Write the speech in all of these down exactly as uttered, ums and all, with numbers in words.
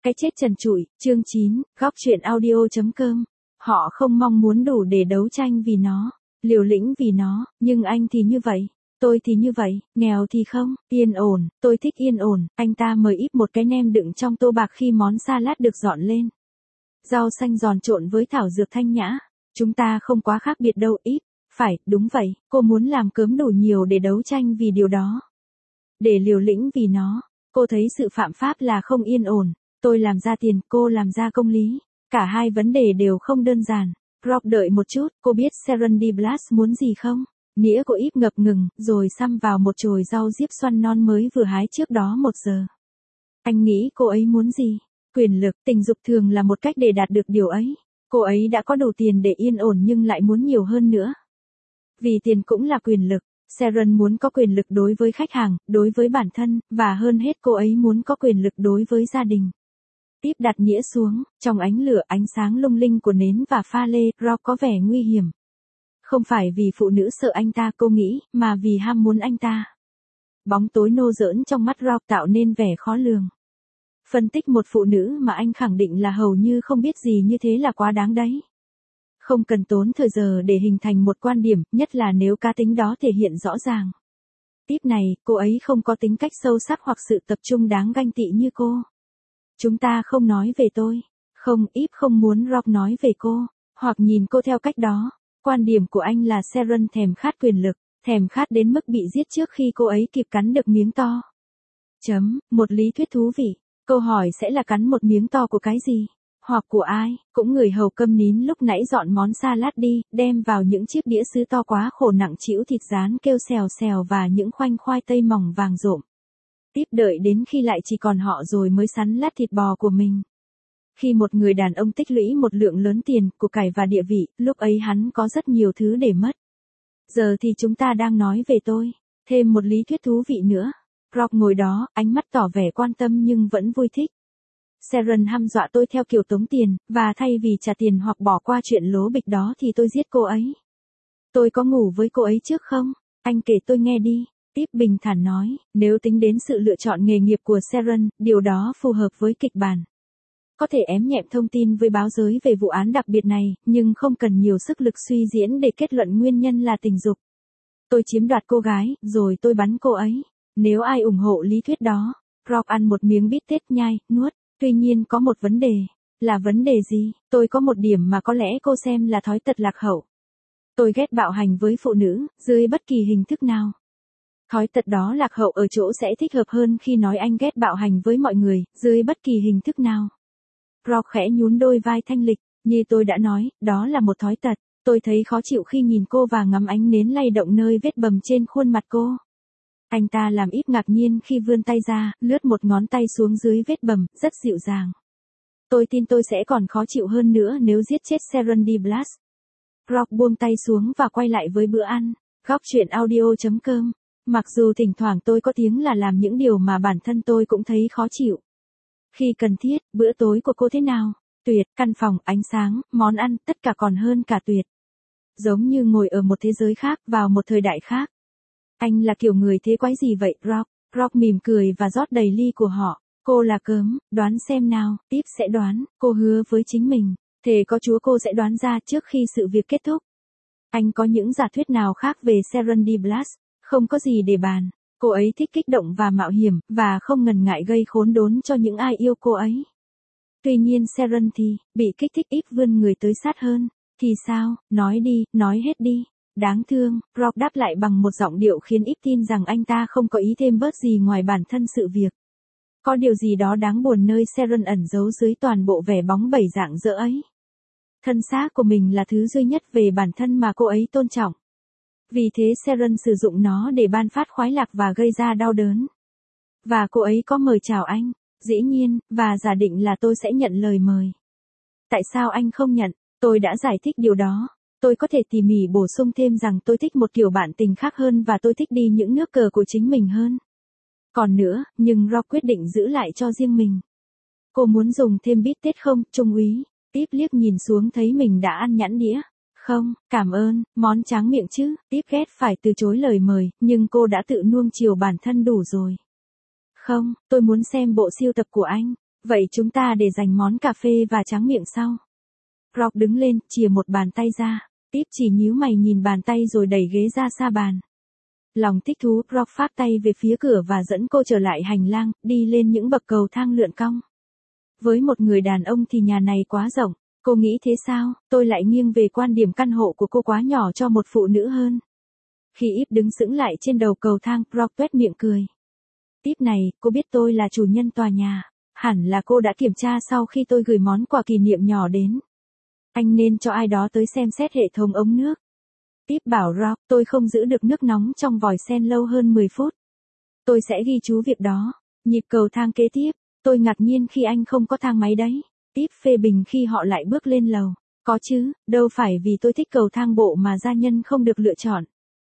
Cái chết trần trụi, chương chín, góc truyện audio chấm com. Họ không mong muốn đủ để đấu tranh vì nó, liều lĩnh vì nó, nhưng anh thì như vậy, tôi thì như vậy, nghèo thì không, yên ổn, tôi thích yên ổn. Anh ta mời íp một cái nem đựng trong tô bạc khi món salad được dọn lên. Rau xanh giòn trộn với thảo dược thanh nhã. Chúng ta không quá khác biệt đâu íp. Phải, đúng vậy, cô muốn làm cớm đủ nhiều để đấu tranh vì điều đó. Để liều lĩnh vì nó. Cô thấy sự phạm pháp là không yên ổn. Tôi làm ra tiền, cô làm ra công lý. Cả hai vấn đề đều không đơn giản. Rock đợi một chút, cô biết Serendiplas muốn gì không? Nĩa của íp ngập ngừng, rồi xăm vào một chồi rau diếp xoăn non mới vừa hái trước đó một giờ. Anh nghĩ cô ấy muốn gì? Quyền lực, tình dục thường là một cách để đạt được điều ấy. Cô ấy đã có đủ tiền để yên ổn nhưng lại muốn nhiều hơn nữa. Vì tiền cũng là quyền lực. Seren muốn có quyền lực đối với khách hàng, đối với bản thân, và hơn hết cô ấy muốn có quyền lực đối với gia đình. Tiếp đặt nĩa xuống, trong ánh lửa ánh sáng lung linh của nến và pha lê, Rock có vẻ nguy hiểm. Không phải vì phụ nữ sợ anh ta cô nghĩ, mà vì ham muốn anh ta. Bóng tối nô giỡn trong mắt Rock tạo nên vẻ khó lường. Phân tích một phụ nữ mà anh khẳng định là hầu như không biết gì như thế là quá đáng đấy. Không cần tốn thời giờ để hình thành một quan điểm, nhất là nếu cá tính đó thể hiện rõ ràng. Tiếp này, cô ấy không có tính cách sâu sắc hoặc sự tập trung đáng ganh tị như cô. Chúng ta không nói về tôi. Không, íp không muốn Rock nói về cô, hoặc nhìn cô theo cách đó. Quan điểm của anh là Seren thèm khát quyền lực, thèm khát đến mức bị giết trước khi cô ấy kịp cắn được miếng to. Chấm, một lý thuyết thú vị. Câu hỏi sẽ là cắn một miếng to của cái gì? Hoặc của ai? Cũng người hầu câm nín lúc nãy dọn món salad đi, đem vào những chiếc đĩa sứ to quá khổ nặng trĩu thịt rán kêu xèo xèo và những khoanh khoai tây mỏng vàng rộm. Tiếp đợi đến khi lại chỉ còn họ rồi mới sắn lát thịt bò của mình. Khi một người đàn ông tích lũy một lượng lớn tiền, của cải và địa vị, lúc ấy hắn có rất nhiều thứ để mất. Giờ thì chúng ta đang nói về tôi. Thêm một lý thuyết thú vị nữa. Rock ngồi đó, ánh mắt tỏ vẻ quan tâm nhưng vẫn vui thích. Seren hăm dọa tôi theo kiểu tống tiền, và thay vì trả tiền hoặc bỏ qua chuyện lố bịch đó thì tôi giết cô ấy. Tôi có ngủ với cô ấy trước không? Anh kể tôi nghe đi. Tiếp bình thản nói, nếu tính đến sự lựa chọn nghề nghiệp của Seren, điều đó phù hợp với kịch bản. Có thể ém nhẹm thông tin với báo giới về vụ án đặc biệt này, nhưng không cần nhiều sức lực suy diễn để kết luận nguyên nhân là tình dục. Tôi chiếm đoạt cô gái, rồi tôi bắn cô ấy. Nếu ai ủng hộ lý thuyết đó, Rock ăn một miếng bít tết nhai, nuốt. Tuy nhiên có một vấn đề. Là vấn đề gì? Tôi có một điểm mà có lẽ cô xem là thói tật lạc hậu. Tôi ghét bạo hành với phụ nữ, dưới bất kỳ hình thức nào. Thói tật đó lạc hậu ở chỗ sẽ thích hợp hơn khi nói anh ghét bạo hành với mọi người, dưới bất kỳ hình thức nào. Rock khẽ nhún đôi vai thanh lịch, như tôi đã nói, đó là một thói tật. Tôi thấy khó chịu khi nhìn cô và ngắm ánh nến lay động nơi vết bầm trên khuôn mặt cô. Anh ta làm ít ngạc nhiên khi vươn tay ra, lướt một ngón tay xuống dưới vết bầm, rất dịu dàng. Tôi tin tôi sẽ còn khó chịu hơn nữa nếu giết chết Serendiplas. Rock buông tay xuống và quay lại với bữa ăn. Góc truyện audio chấm com. Mặc dù thỉnh thoảng tôi có tiếng là làm những điều mà bản thân tôi cũng thấy khó chịu. Khi cần thiết, bữa tối của cô thế nào? Tuyệt, căn phòng, ánh sáng, món ăn, tất cả còn hơn cả tuyệt. Giống như ngồi ở một thế giới khác, vào một thời đại khác. Anh là kiểu người thế quái gì vậy, Rock? Rock mỉm cười và rót đầy ly của họ. Cô là cớm, đoán xem nào, tiếp sẽ đoán, cô hứa với chính mình. Thề có Chúa cô sẽ đoán ra trước khi sự việc kết thúc. Anh có những giả thuyết nào khác về Serendiplas? Không có gì để bàn. Cô ấy thích kích động và mạo hiểm, và không ngần ngại gây khốn đốn cho những ai yêu cô ấy. Tuy nhiên Seren thì, bị kích thích ít vươn người tới sát hơn. Thì sao, nói đi, nói hết đi. Đáng thương, Rock đáp lại bằng một giọng điệu khiến ít tin rằng anh ta không có ý thêm bớt gì ngoài bản thân sự việc. Có điều gì đó đáng buồn nơi Seren ẩn giấu dưới toàn bộ vẻ bóng bẩy dạng dỡ ấy. Thân xác của mình là thứ duy nhất về bản thân mà cô ấy tôn trọng. Vì thế Seren sử dụng nó để ban phát khoái lạc và gây ra đau đớn. Và cô ấy có mời chào anh, dĩ nhiên, và giả định là tôi sẽ nhận lời mời. Tại sao anh không nhận? Tôi đã giải thích điều đó. Tôi có thể tỉ mỉ bổ sung thêm rằng tôi thích một kiểu bạn tình khác hơn và tôi thích đi những nước cờ của chính mình hơn. Còn nữa, nhưng Rock quyết định giữ lại cho riêng mình. Cô muốn dùng thêm bít tết không, Trung úy? Tiếp liếc nhìn xuống thấy mình đã ăn nhẵn đĩa. Không, cảm ơn, món tráng miệng chứ. Tiếp ghét phải từ chối lời mời, nhưng cô đã tự nuông chiều bản thân đủ rồi. Không, tôi muốn xem bộ sưu tập của anh. Vậy chúng ta để dành món cà phê và tráng miệng sau. Rock đứng lên, chìa một bàn tay ra. Tiếp chỉ nhíu mày nhìn bàn tay rồi đẩy ghế ra xa bàn. Lòng thích thú, Rock phát tay về phía cửa và dẫn cô trở lại hành lang, đi lên những bậc cầu thang lượn cong. Với một người đàn ông thì nhà này quá rộng, cô nghĩ thế sao? Tôi lại nghiêng về quan điểm căn hộ của cô quá nhỏ cho một phụ nữ hơn. Khi Íp đứng sững lại trên đầu cầu thang, Rock tuét miệng cười. Tiếp này, cô biết tôi là chủ nhân tòa nhà. Hẳn là cô đã kiểm tra sau khi tôi gửi món quà kỷ niệm nhỏ đến. Anh nên cho ai đó tới xem xét hệ thống ống nước. Tiếp bảo Rock, tôi không giữ được nước nóng trong vòi sen lâu hơn mười phút. Tôi sẽ ghi chú việc đó. Nhịp cầu thang kế tiếp, tôi ngạc nhiên khi anh không có thang máy đấy. Tiếp phê bình khi họ lại bước lên lầu. Có chứ, đâu phải vì tôi thích cầu thang bộ mà gia nhân không được lựa chọn.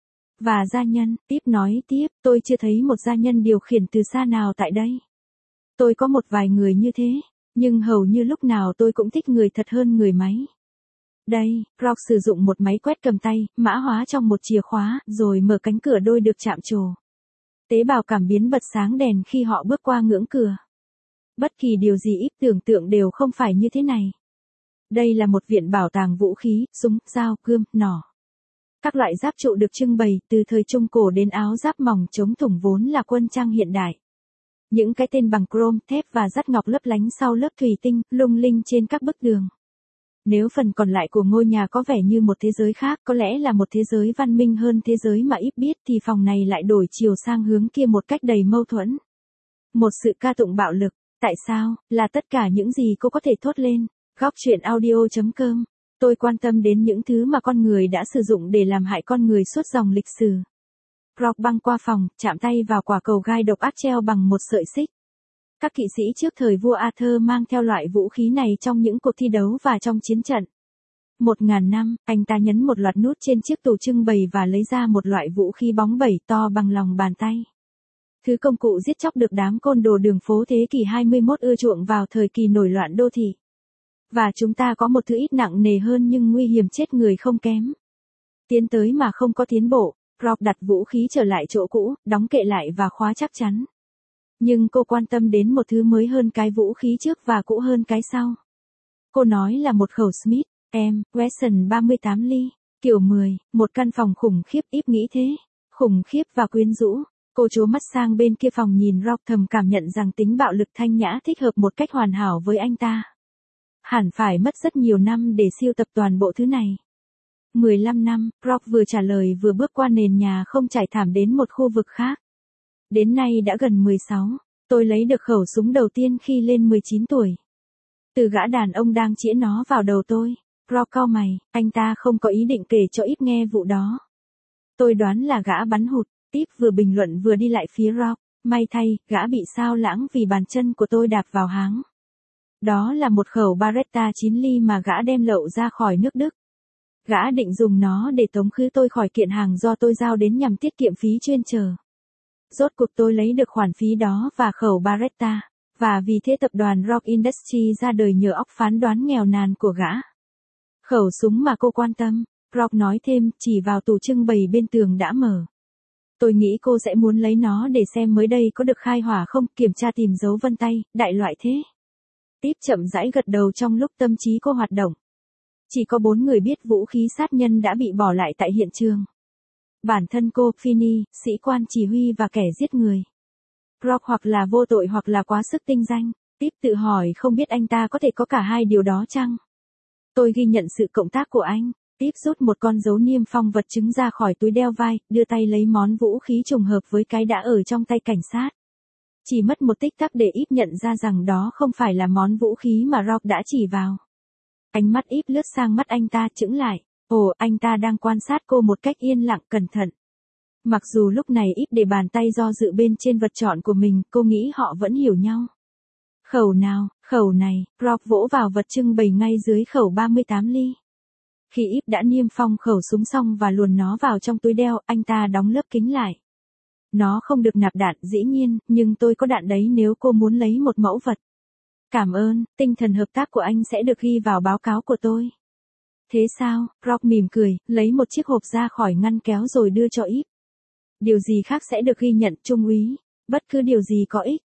Và gia nhân, Tiếp nói tiếp, tôi chưa thấy một gia nhân điều khiển từ xa nào tại đây. Tôi có một vài người như thế, nhưng hầu như lúc nào tôi cũng thích người thật hơn người máy. Đây, Rock sử dụng một máy quét cầm tay, mã hóa trong một chìa khóa, rồi mở cánh cửa đôi được chạm trổ. Tế bào cảm biến bật sáng đèn khi họ bước qua ngưỡng cửa. Bất kỳ điều gì Íp tưởng tượng đều không phải như thế này. Đây là một viện bảo tàng vũ khí, súng, dao, gươm, nỏ. Các loại giáp trụ được trưng bày, từ thời Trung Cổ đến áo giáp mỏng chống thủng vốn là quân trang hiện đại. Những cái tên bằng chrome, thép và dắt ngọc lấp lánh sau lớp thủy tinh, lung linh trên các bức tường. Nếu phần còn lại của ngôi nhà có vẻ như một thế giới khác, có lẽ là một thế giới văn minh hơn thế giới mà Íp biết, thì phòng này lại đổi chiều sang hướng kia một cách đầy mâu thuẫn. Một sự ca tụng bạo lực. Tại sao? Là tất cả những gì cô có thể thốt lên. Góc truyện audio chấm com. Tôi quan tâm đến những thứ mà con người đã sử dụng để làm hại con người suốt dòng lịch sử. Rock băng qua phòng, chạm tay vào quả cầu gai độc ác treo bằng một sợi xích. Các kỵ sĩ trước thời vua Arthur mang theo loại vũ khí này trong những cuộc thi đấu và trong chiến trận. Một ngàn năm, anh ta nhấn một loạt nút trên chiếc tủ trưng bày và lấy ra một loại vũ khí bóng bẩy to bằng lòng bàn tay. Thứ công cụ giết chóc được đám côn đồ đường phố thế kỷ hai mươi mốt ưa chuộng vào thời kỳ nổi loạn đô thị. Và chúng ta có một thứ ít nặng nề hơn nhưng nguy hiểm chết người không kém. Tiến tới mà không có tiến bộ, Rock đặt vũ khí trở lại chỗ cũ, đóng kệ lại và khóa chắc chắn. Nhưng cô quan tâm đến một thứ mới hơn cái vũ khí trước và cũ hơn cái sau. Cô nói là một khẩu Smith, em, Wesson ba mươi tám ly, kiểu mười, một căn phòng khủng khiếp. Íp nghĩ thế, khủng khiếp và quyến rũ. Cô trố mắt sang bên kia phòng nhìn Rock, thầm cảm nhận rằng tính bạo lực thanh nhã thích hợp một cách hoàn hảo với anh ta. Hẳn phải mất rất nhiều năm để siêu tập toàn bộ thứ này. mười lăm năm, Rock vừa trả lời vừa bước qua nền nhà không trải thảm đến một khu vực khác. Đến nay đã gần mười sáu, tôi lấy được khẩu súng đầu tiên khi lên mười chín tuổi. Từ gã đàn ông đang chĩa nó vào đầu tôi. Rock cau mày, anh ta không có ý định kể cho Íp nghe vụ đó. Tôi đoán là gã bắn hụt. Íp vừa bình luận vừa đi lại phía Rock. May thay, gã bị sao lãng vì bàn chân của tôi đạp vào háng. Đó là một khẩu Beretta chín ly mà gã đem lậu ra khỏi nước Đức. Gã định dùng nó để tống khứ tôi khỏi kiện hàng do tôi giao đến nhằm tiết kiệm phí chuyên chở. Rốt cuộc tôi lấy được khoản phí đó và khẩu Beretta, và vì thế tập đoàn Rock Industries ra đời nhờ óc phán đoán nghèo nàn của gã. Khẩu súng mà cô quan tâm, Rock nói thêm, chỉ vào tủ trưng bày bên tường đã mở. Tôi nghĩ cô sẽ muốn lấy nó để xem mới đây có được khai hỏa không, kiểm tra tìm dấu vân tay, đại loại thế. Tiếp chậm rãi gật đầu trong lúc tâm trí cô hoạt động. Chỉ có bốn người biết vũ khí sát nhân đã bị bỏ lại tại hiện trường. Bản thân cô, Finney, sĩ quan chỉ huy và kẻ giết người. Rock hoặc là vô tội hoặc là quá sức tinh danh. Tiếp tự hỏi không biết anh ta có thể có cả hai điều đó chăng? Tôi ghi nhận sự cộng tác của anh. Tiếp rút một con dấu niêm phong vật chứng ra khỏi túi đeo vai, đưa tay lấy món vũ khí trùng hợp với cái đã ở trong tay cảnh sát. Chỉ mất một tích tắc để Íp nhận ra rằng đó không phải là món vũ khí mà Rock đã chỉ vào. Ánh mắt Íp lướt sang mắt anh ta, chững lại. Ồ, anh ta đang quan sát cô một cách yên lặng cẩn thận. Mặc dù lúc này Íp để bàn tay do dự bên trên vật chọn của mình, cô nghĩ họ vẫn hiểu nhau. Khẩu nào, khẩu này, Rock vỗ vào vật trưng bày ngay dưới khẩu ba mươi tám ly. Khi Íp đã niêm phong khẩu súng xong và luồn nó vào trong túi đeo, anh ta đóng lớp kính lại. Nó không được nạp đạn, dĩ nhiên, nhưng tôi có đạn đấy nếu cô muốn lấy một mẫu vật. Cảm ơn, tinh thần hợp tác của anh sẽ được ghi vào báo cáo của tôi. Thế sao? Rock mỉm cười, lấy một chiếc hộp ra khỏi ngăn kéo rồi đưa cho Íp. Điều gì khác sẽ được ghi nhận, trung úy? Bất cứ điều gì có ích.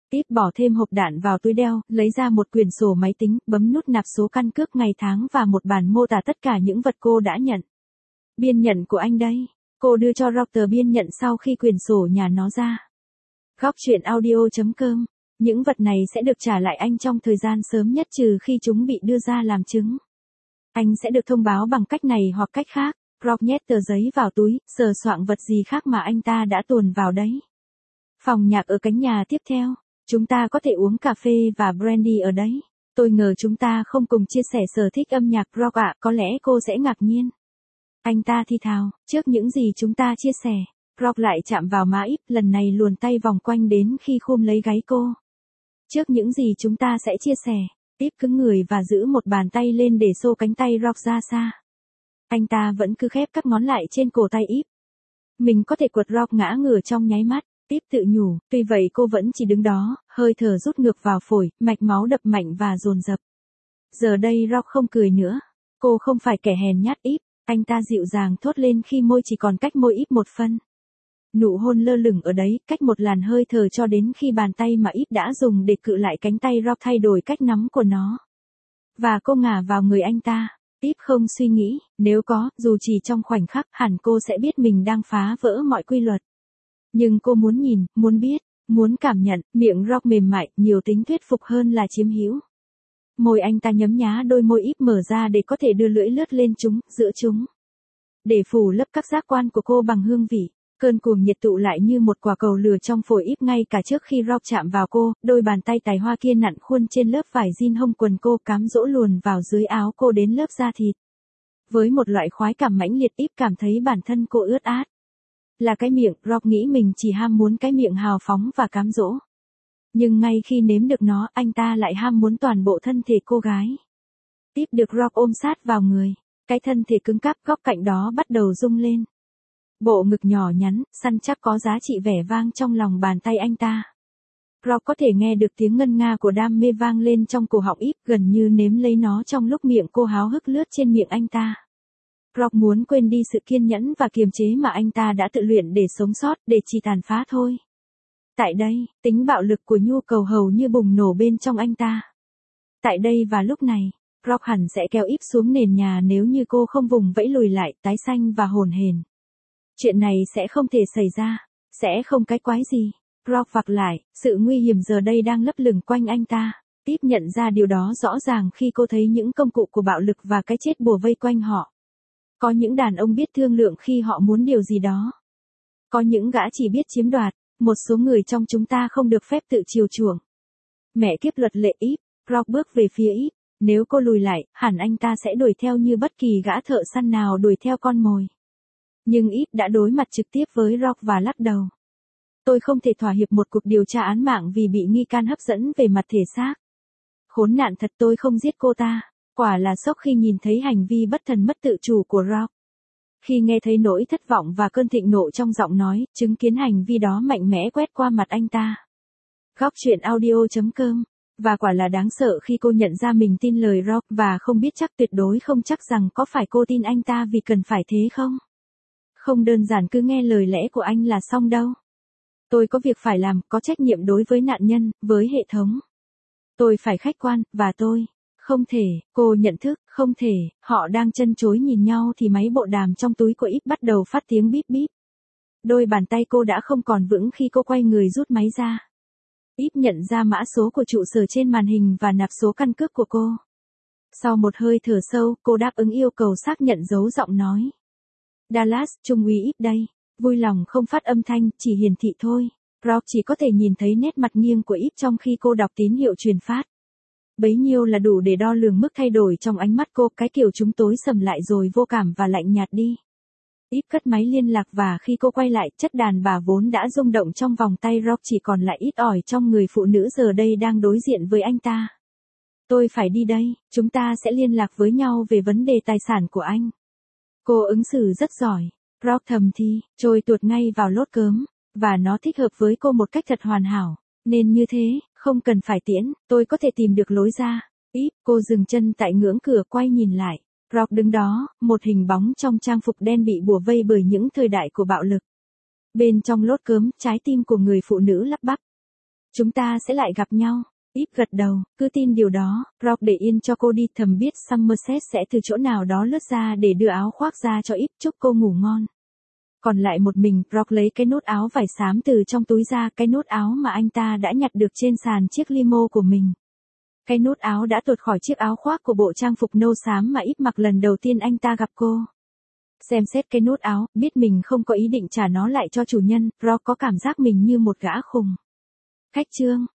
Tiếp bỏ thêm hộp đạn vào túi đeo, lấy ra một quyển sổ máy tính, bấm nút nạp số căn cước ngày tháng và một bản mô tả tất cả những vật cô đã nhận. Biên nhận của anh đây. Cô đưa cho Rock tờ biên nhận sau khi quyển sổ nhà nó ra. Góc chuyện audio chấm com. Những vật này sẽ được trả lại anh trong thời gian sớm nhất trừ khi chúng bị đưa ra làm chứng. Anh sẽ được thông báo bằng cách này hoặc cách khác. Rock nhét tờ giấy vào túi, sờ soạng vật gì khác mà anh ta đã tuồn vào đấy. Phòng nhạc ở cánh nhà tiếp theo. Chúng ta có thể uống cà phê và brandy ở đấy. Tôi ngờ chúng ta không cùng chia sẻ sở thích âm nhạc rock ạ, có lẽ cô sẽ ngạc nhiên. Anh ta thì thào, trước những gì chúng ta chia sẻ. Rock lại chạm vào má Íp, lần này luồn tay vòng quanh đến khi khum lấy gáy cô. Trước những gì chúng ta sẽ chia sẻ. Íp cứng người và giữ một bàn tay lên để xô cánh tay Rock ra xa. Anh ta vẫn cứ khép các ngón lại trên cổ tay Íp. Mình có thể quật Rock ngã ngửa trong nháy mắt. Íp tự nhủ, tuy vậy cô vẫn chỉ đứng đó, hơi thở rút ngược vào phổi, mạch máu đập mạnh và dồn dập. Giờ đây Rock không cười nữa. Cô không phải kẻ hèn nhát Íp, anh ta dịu dàng thốt lên khi môi chỉ còn cách môi Íp một phân. Nụ hôn lơ lửng ở đấy, cách một làn hơi thở cho đến khi bàn tay mà Íp đã dùng để cự lại cánh tay Rock thay đổi cách nắm của nó. Và cô ngả vào người anh ta. Íp không suy nghĩ, nếu có, dù chỉ trong khoảnh khắc, hẳn cô sẽ biết mình đang phá vỡ mọi quy luật. Nhưng cô muốn nhìn, muốn biết, muốn cảm nhận, miệng Rock mềm mại, nhiều tính thuyết phục hơn là chiếm hữu. Môi anh ta nhấm nhá đôi môi Íp mở ra để có thể đưa lưỡi lướt lên chúng, giữa chúng. Để phủ lấp các giác quan của cô bằng hương vị. Cơn cuồng nhiệt tụ lại như một quả cầu lửa trong phổi Íp ngay cả trước khi Rock chạm vào cô, đôi bàn tay tài hoa kia nặn khuôn trên lớp vải jean hông quần cô, cám dỗ luồn vào dưới áo cô đến lớp da thịt. Với một loại khoái cảm mãnh liệt, Íp cảm thấy bản thân cô ướt át. Là cái miệng, Rock nghĩ mình chỉ ham muốn cái miệng hào phóng và cám dỗ. Nhưng ngay khi nếm được nó, anh ta lại ham muốn toàn bộ thân thể cô gái. Íp được Rock ôm sát vào người, cái thân thể cứng cáp góc cạnh đó bắt đầu rung lên. Bộ ngực nhỏ nhắn, săn chắc có giá trị vẻ vang trong lòng bàn tay anh ta. Rock có thể nghe được tiếng ngân nga của đam mê vang lên trong cổ họng Íp, gần như nếm lấy nó trong lúc miệng cô háo hức lướt trên miệng anh ta. Rock muốn quên đi sự kiên nhẫn và kiềm chế mà anh ta đã tự luyện để sống sót, để chỉ tàn phá thôi. Tại đây, tính bạo lực của nhu cầu hầu như bùng nổ bên trong anh ta. Tại đây và lúc này, Rock hẳn sẽ kéo Íp xuống nền nhà nếu như cô không vùng vẫy lùi lại, tái xanh và hồn hển. Chuyện này sẽ không thể xảy ra, sẽ không cái quái gì. Rock vặc lại, sự nguy hiểm giờ đây đang lấp lửng quanh anh ta. Íp nhận ra điều đó rõ ràng khi cô thấy những công cụ của bạo lực và cái chết bùa vây quanh họ. Có những đàn ông biết thương lượng khi họ muốn điều gì đó. Có những gã chỉ biết chiếm đoạt, một số người trong chúng ta không được phép tự chiều chuộng. Mẹ kiếp luật lệ Íp, Rock bước về phía Íp, nếu cô lùi lại, hẳn anh ta sẽ đuổi theo như bất kỳ gã thợ săn nào đuổi theo con mồi. Nhưng Íp đã đối mặt trực tiếp với Rock và lắc đầu. Tôi không thể thỏa hiệp một cuộc điều tra án mạng vì bị nghi can hấp dẫn về mặt thể xác. Khốn nạn thật, tôi không giết cô ta. Quả là sốc khi nhìn thấy hành vi bất thần mất tự chủ của Rock. Khi nghe thấy nỗi thất vọng và cơn thịnh nộ trong giọng nói, chứng kiến hành vi đó mạnh mẽ quét qua mặt anh ta. Góc chuyện audio chấm com. Và quả là đáng sợ khi cô nhận ra mình tin lời Rock và không biết chắc, tuyệt đối không chắc rằng có phải cô tin anh ta vì cần phải thế không. Không đơn giản cứ nghe lời lẽ của anh là xong đâu. Tôi có việc phải làm, có trách nhiệm đối với nạn nhân, với hệ thống. Tôi phải khách quan, và tôi... Không thể, cô nhận thức, không thể. Họ đang chân chối nhìn nhau thì máy bộ đàm trong túi của Íp bắt đầu phát tiếng bíp bíp. Đôi bàn tay cô đã không còn vững khi cô quay người rút máy ra. Íp nhận ra mã số của trụ sở trên màn hình và nạp số căn cước của cô. Sau một hơi thở sâu, cô đáp ứng yêu cầu xác nhận dấu giọng nói. Dallas, Trung úy Íp đây. Vui lòng không phát âm thanh, chỉ hiển thị thôi. Rock chỉ có thể nhìn thấy nét mặt nghiêng của Íp trong khi cô đọc tín hiệu truyền phát. Bấy nhiêu là đủ để đo lường mức thay đổi trong ánh mắt cô, cái kiểu chúng tối sầm lại rồi vô cảm và lạnh nhạt đi. Íp cất máy liên lạc và khi cô quay lại, chất đàn bà vốn đã rung động trong vòng tay Rock chỉ còn lại ít ỏi trong người phụ nữ giờ đây đang đối diện với anh ta. Tôi phải đi đây, chúng ta sẽ liên lạc với nhau về vấn đề tài sản của anh. Cô ứng xử rất giỏi. Rock thầm thì, trôi tuột ngay vào lốt cớm, và nó thích hợp với cô một cách thật hoàn hảo. Nên như thế, không cần phải tiễn, tôi có thể tìm được lối ra. Íp, cô dừng chân tại ngưỡng cửa quay nhìn lại. Rock đứng đó, một hình bóng trong trang phục đen bị bủa vây bởi những thời đại của bạo lực. Bên trong lốt cớm, trái tim của người phụ nữ lắp bắp. Chúng ta sẽ lại gặp nhau. Eve gật đầu, cứ tin điều đó. Brock để yên cho cô đi, thầm biết Somerset sẽ từ chỗ nào đó lướt ra để đưa áo khoác ra cho Eve, chúc cô ngủ ngon. Còn lại một mình, Brock lấy cái nút áo vải xám từ trong túi ra, cái nút áo mà anh ta đã nhặt được trên sàn chiếc limo của mình. Cái nút áo đã tuột khỏi chiếc áo khoác của bộ trang phục nâu xám mà Eve mặc lần đầu tiên anh ta gặp cô. Xem xét cái nút áo, biết mình không có ý định trả nó lại cho chủ nhân, Brock có cảm giác mình như một gã khùng. Khách trương.